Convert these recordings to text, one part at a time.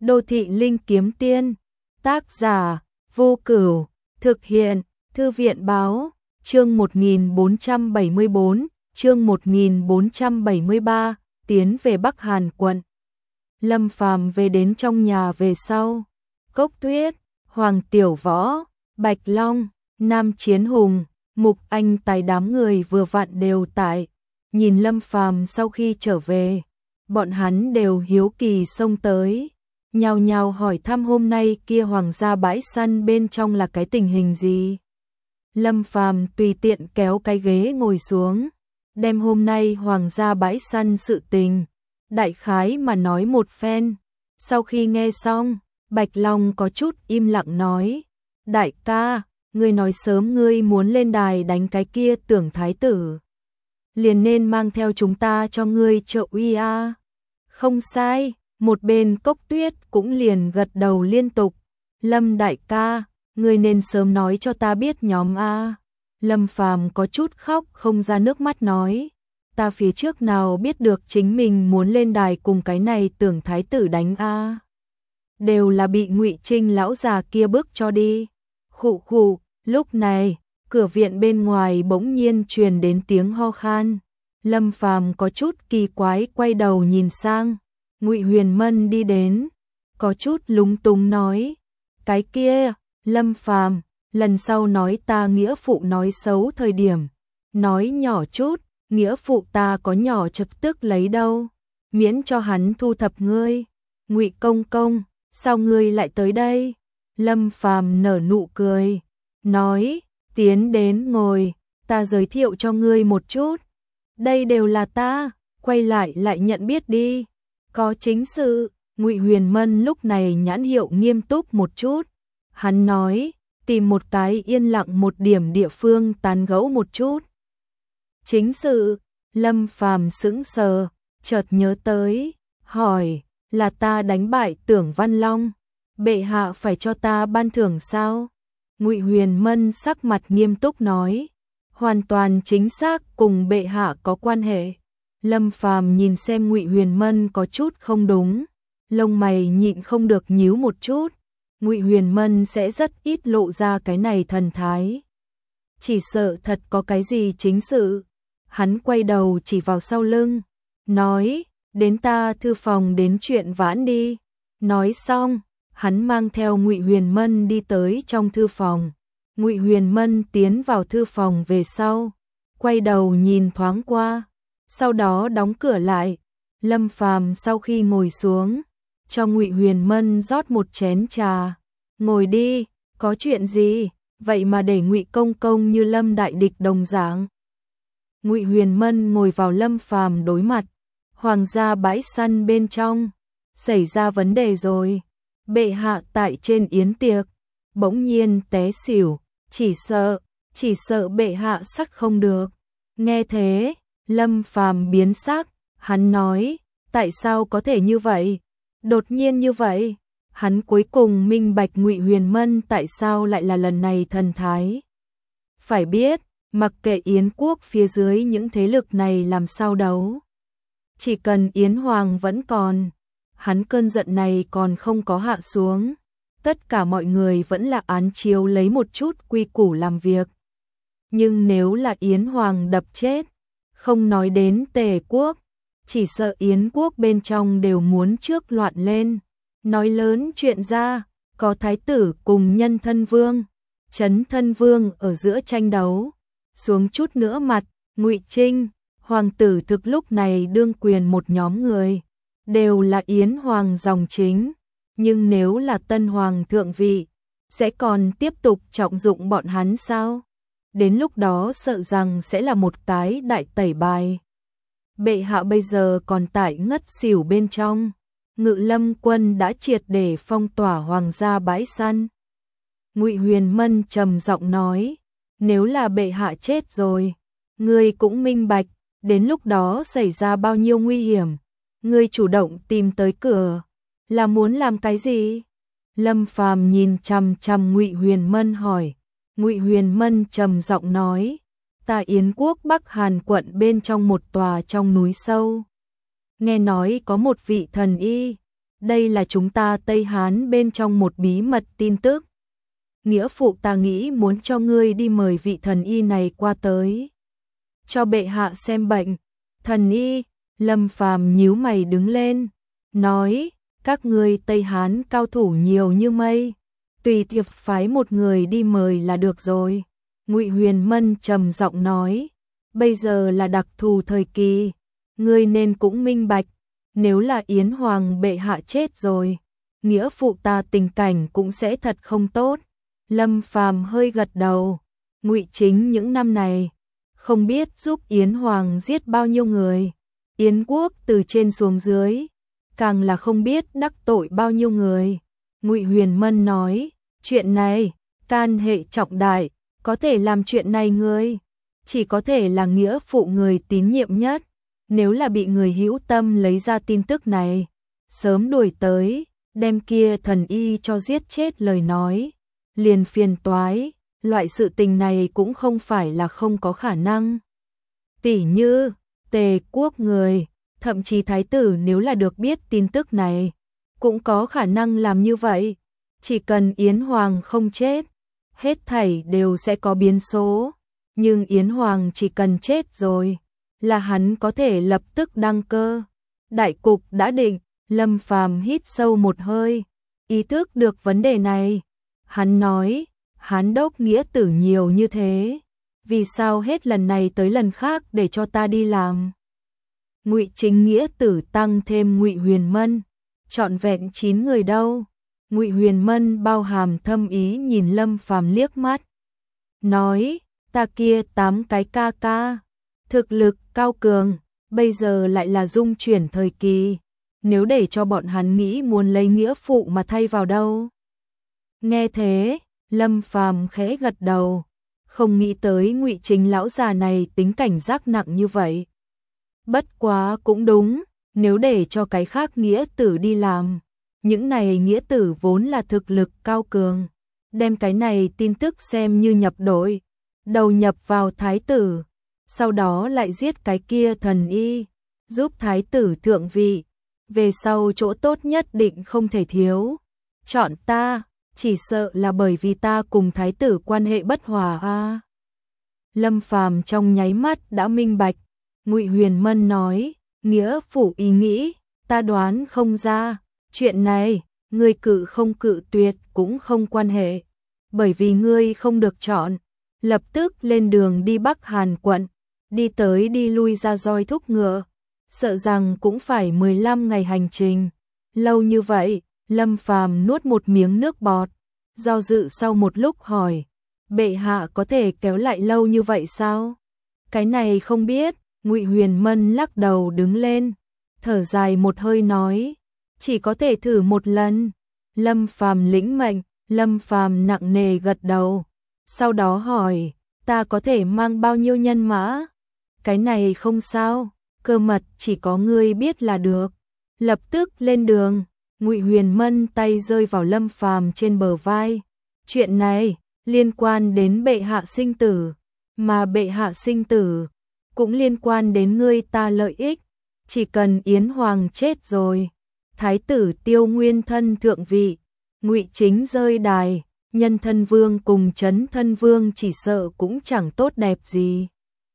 Đô thị linh kiếm tiên. Tác giả Vô Cửu. Thực hiện Thư viện báo. Chương 1474, chương 1473, tiến về Bắc Hàn quận. Lâm Phàm về đến trong nhà về sau. Cốc Tuyết, Hoàng Tiểu Võ, Bạch Long, Nam Chiến Hùng, Mục Anh Tài đám người vừa vặn đều tại. Nhìn Lâm Phàm sau khi trở về, bọn hắn đều hiếu kỳ xông tới, nhao nhao hỏi thăm hôm nay kia hoàng gia bãi săn bên trong là cái tình hình gì. Lâm Phàm tùy tiện kéo cái ghế ngồi xuống, đem hôm nay hoàng gia bãi săn sự tình đại khái mà nói một phen. Sau khi nghe xong, Bạch Long có chút im lặng nói: "Đại ca, ngươi nói sớm ngươi muốn lên đài đánh cái kia Tưởng thái tử, liền nên mang theo chúng ta cho ngươi trợ uy a." Không sai, một bên Cốc Tuyết cũng liền gật đầu liên tục. "Lâm đại ca, ngươi nên sớm nói cho ta biết nhóm a." Lâm Phàm có chút khóc không ra nước mắt nói: "Ta phía trước nào biết được chính mình muốn lên đài cùng cái này Tưởng thái tử đánh a. Đều là bị Ngụy Trinh lão già kia bức cho đi." Khụ khụ. Lúc này, cửa viện bên ngoài bỗng nhiên truyền đến tiếng ho khan. Lâm Phàm có chút kỳ quái quay đầu nhìn sang, Ngụy Huyền Mân đi đến, có chút lúng túng nói: "Cái kia, Lâm Phàm, lần sau nói ta nghĩa phụ nói xấu thời điểm, nói nhỏ chút, nghĩa phụ ta có nhỏ chập tức lấy đâu, miễn cho hắn thu thập ngươi." "Ngụy công công, sao ngươi lại tới đây?" Lâm Phàm nở nụ cười, nói: "Tiến đến ngồi, ta giới thiệu cho ngươi một chút. Đây đều là ta, quay lại nhận biết đi. Có chính sự." Ngụy Huyền Mân lúc này nhãn hiệu nghiêm túc một chút. Hắn nói: "Tìm một cái yên lặng một điểm địa phương tán gẫu một chút." "Chính sự?" Lâm Phàm sững sờ, chợt nhớ tới, hỏi: "Là ta đánh bại Tưởng Văn Long, bệ hạ phải cho ta ban thưởng sao?" Ngụy Huyền Mân sắc mặt nghiêm túc nói: "Hoàn toàn chính xác cùng bệ hạ có quan hệ." Lâm Phàm nhìn xem Ngụy Huyền Mân có chút không đúng, lông mày nhịn không được nhíu một chút. Ngụy Huyền Mân sẽ rất ít lộ ra cái này thần thái, chỉ sợ thật có cái gì chính sự. Hắn quay đầu chỉ vào sau lưng, nói: "Đến ta thư phòng đến chuyện vãn đi." Nói xong, hắn mang theo Ngụy Huyền Mân đi tới trong thư phòng. Ngụy Huyền Mân tiến vào thư phòng về sau, quay đầu nhìn thoáng qua, sau đó đóng cửa lại. Lâm Phàm sau khi ngồi xuống, cho Ngụy Huyền Mân rót một chén trà. "Ngồi đi, có chuyện gì, vậy mà để Ngụy công công như Lâm đại địch đồng dạng." Ngụy Huyền Mân ngồi vào Lâm Phàm đối mặt. "Hoàng gia bãi săn bên trong xảy ra vấn đề rồi. Bệ hạ tại trên yến tiệc bỗng nhiên té xỉu, chỉ sợ bệ hạ sắc không được." Nghe thế, Lâm Phàm biến sắc, hắn nói: "Tại sao có thể như vậy? Đột nhiên như vậy?" Hắn cuối cùng minh bạch Ngụy Huyền Mân tại sao lại là lần này thần thái. Phải biết, mặc kệ Yến quốc phía dưới những thế lực này làm sao đấu, chỉ cần Yến Hoàng vẫn còn, hắn cơn giận này còn không có hạ xuống, tất cả mọi người vẫn là án chiếu lấy một chút quy củ làm việc. Nhưng nếu là Yến Hoàng đập chết, không nói đến Tề quốc, chỉ sợ Yến quốc bên trong đều muốn trước loạn lên. Nói lớn chuyện ra, có thái tử cùng Nhân Thân Vương, Chấn Thân Vương ở giữa tranh đấu, xuống chút nữa mặt, Ngụy Trinh, hoàng tử thực lúc này đương quyền một nhóm người, đều là Yến Hoàng dòng chính, nhưng nếu là Tân Hoàng thượng vị, sẽ còn tiếp tục trọng dụng bọn hắn sao? Đến lúc đó sợ rằng sẽ là một cái đại tẩy bài. Bệ hạ bây giờ còn tại ngất xỉu bên trong, Ngự Lâm quân đã triệt để phong tỏa hoàng gia bãi săn. Ngụy Huyền Mân trầm giọng nói: "Nếu là bệ hạ chết rồi, ngươi cũng minh bạch, đến lúc đó xảy ra bao nhiêu nguy hiểm. Ngươi chủ động tìm tới cửa, là muốn làm cái gì?" Lâm Phàm nhìn chằm chằm Ngụy Huyền Mân hỏi. Ngụy Huyền Mân trầm giọng nói: "Ta Yến quốc Bắc Hàn quận bên trong một tòa trong núi sâu, nghe nói có một vị thần y, đây là chúng ta Tây Hán bên trong một bí mật tin tức. Nghĩa phụ ta nghĩ muốn cho ngươi đi mời vị thần y này qua tới. Cho bệ hạ xem bệnh. Thần y, Lâm Phàm nhíu mày đứng lên, nói, các ngươi Tây Hán cao thủ nhiều như mây, tùy tiệp phái một người đi mời là được rồi. Ngụy Huyền Mân trầm giọng nói, bây giờ là đặc thù thời kỳ, ngươi nên cũng minh bạch, nếu là Yến Hoàng bệ hạ chết rồi, nghĩa phụ ta tình cảnh cũng sẽ thật không tốt. Lâm Phàm hơi gật đầu, Ngụy Chính những năm này không biết giúp Yến Hoàng giết bao nhiêu người, Yến quốc từ trên xuống dưới, càng là không biết đắc tội bao nhiêu người. Ngụy Huyền Mân nói, chuyện này can hệ trọng đại, có thể làm chuyện này ngươi chỉ có thể là nghĩa phụ người tín nhiệm nhất, nếu là bị người hữu tâm lấy ra tin tức này, sớm đuổi tới, đem kia thần y cho giết chết lời nói, liền phiền toái, loại sự tình này cũng không phải là không có khả năng. Tỷ như, Tề quốc người, thậm chí thái tử nếu là được biết tin tức này, cũng có khả năng làm như vậy, chỉ cần Yến Hoàng không chết, hết thảy đều sẽ có biến số, nhưng Yến Hoàng chỉ cần chết rồi, là hắn có thể lập tức đăng cơ. Đại cục đã định, Lâm Phàm hít sâu một hơi, ý thức được vấn đề này. Hắn nói, Hán đốc nghĩa tử nhiều như thế, vì sao hết lần này tới lần khác để cho ta đi làm? Ngụy Chính nghĩa tử tăng thêm Ngụy Huyền Mân, trọn vẹn 9 người đâu. Ngụy Huyền Mân bao hàm thâm ý nhìn Lâm Phàm liếc mắt, nói, ta kia 8 cái ca ca, thực lực cao cường, bây giờ lại là dung chuyển thời kỳ, nếu để cho bọn hắn nghĩ muốn lấy nghĩa phụ mà thay vào đâu. Nghe thế, Lâm Phàm khẽ gật đầu, không nghĩ tới Ngụy Chính lão già này tính cảnh giác nặng như vậy. Bất quá cũng đúng, nếu để cho cái khác nghĩa tử đi làm, những này nghĩa tử vốn là thực lực cao cường, đem cái này tin tức xem như nhập đội, đầu nhập vào thái tử, sau đó lại giết cái kia thần y, giúp thái tử thượng vị, về sau chỗ tốt nhất định không thể thiếu. Chọn ta, chỉ sợ là bởi vì ta cùng thái tử quan hệ bất hòa a. Lâm Phàm trong nháy mắt đã minh bạch. Ngụy Huyền Mân nói, nghĩa phụ ý nghĩ, ta đoán không ra, chuyện này, ngươi cự không cự tuyệt cũng không quan hệ, bởi vì ngươi không được chọn, lập tức lên đường đi Bắc Hàn quận, đi tới đi lui ra roi thúc ngựa, sợ rằng cũng phải 15 ngày hành trình. Lâu như vậy, Lâm Phàm nuốt một miếng nước bọt, do dự sau một lúc hỏi, bệ hạ có thể kéo lại lâu như vậy sao? Cái này không biết. Ngụy Huyền Mân lắc đầu đứng lên, thở dài một hơi nói, chỉ có thể thử một lần. Lâm Phàm lĩnh mệnh, Lâm Phàm nặng nề gật đầu, sau đó hỏi, ta có thể mang bao nhiêu nhân mã? Cái này không sao, cơ mật chỉ có ngươi biết là được. Lập tức lên đường, Ngụy Huyền Mân tay rơi vào Lâm Phàm trên bờ vai. Chuyện này liên quan đến bệ hạ sinh tử, mà bệ hạ sinh tử cũng liên quan đến ngươi ta lợi ích, chỉ cần Yến Hoàng chết rồi, thái tử Tiêu Nguyên thân thượng vị, Ngụy Chính rơi đài, Nhân Thân Vương cùng Chấn Thân Vương chỉ sợ cũng chẳng tốt đẹp gì.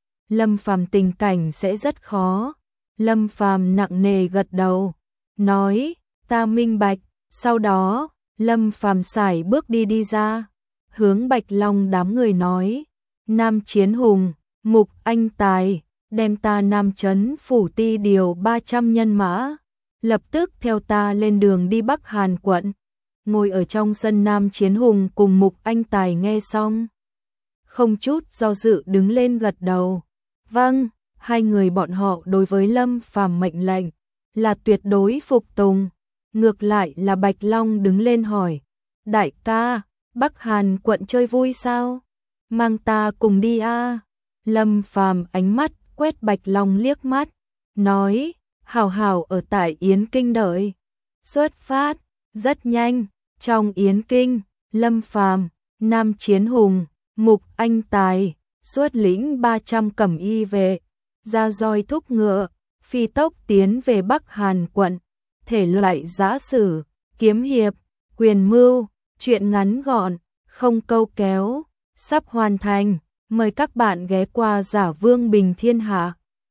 Lâm Phàm tình cảnh sẽ rất khó. Lâm Phàm nặng nề gật đầu, nói, ta minh bạch. Sau đó, Lâm Phàm sải bước đi ra, hướng Bạch Long đám người nói, Nam Chiến Hùng, Mục Anh Tài, đem ta Nam Trấn phủ ti điều 300 nhân mã, lập tức theo ta lên đường đi Bắc Hàn quận. Ngồi ở trong sân, Nam Chiến Hùng cùng Mục Anh Tài nghe xong, không chút do dự đứng lên gật đầu. Vâng, hai người bọn họ đối với Lâm Phàm mệnh lệnh là tuyệt đối phục tùng. Ngược lại là Bạch Long đứng lên hỏi, đại ca, Bắc Hàn quận chơi vui sao? Mang ta cùng đi a. Lâm Phàm ánh mắt quét Bạch Long liếc mắt, nói, hảo hảo ở tại Yến Kinh đợi. Xuất phát, rất nhanh, trong Yến Kinh, Lâm Phàm, Nam Chiến Hùng, Mục Anh Tài, xuất lĩnh 300 cẩm y vệ, ra roi thúc ngựa, phi tốc tiến về Bắc Hàn quận. thể loại giã sử, kiếm hiệp, quyền mưu, truyện ngắn gọn, không câu kéo, sắp hoàn thành. Mời các bạn ghé qua Giả Vương Bình Thiên Hạ.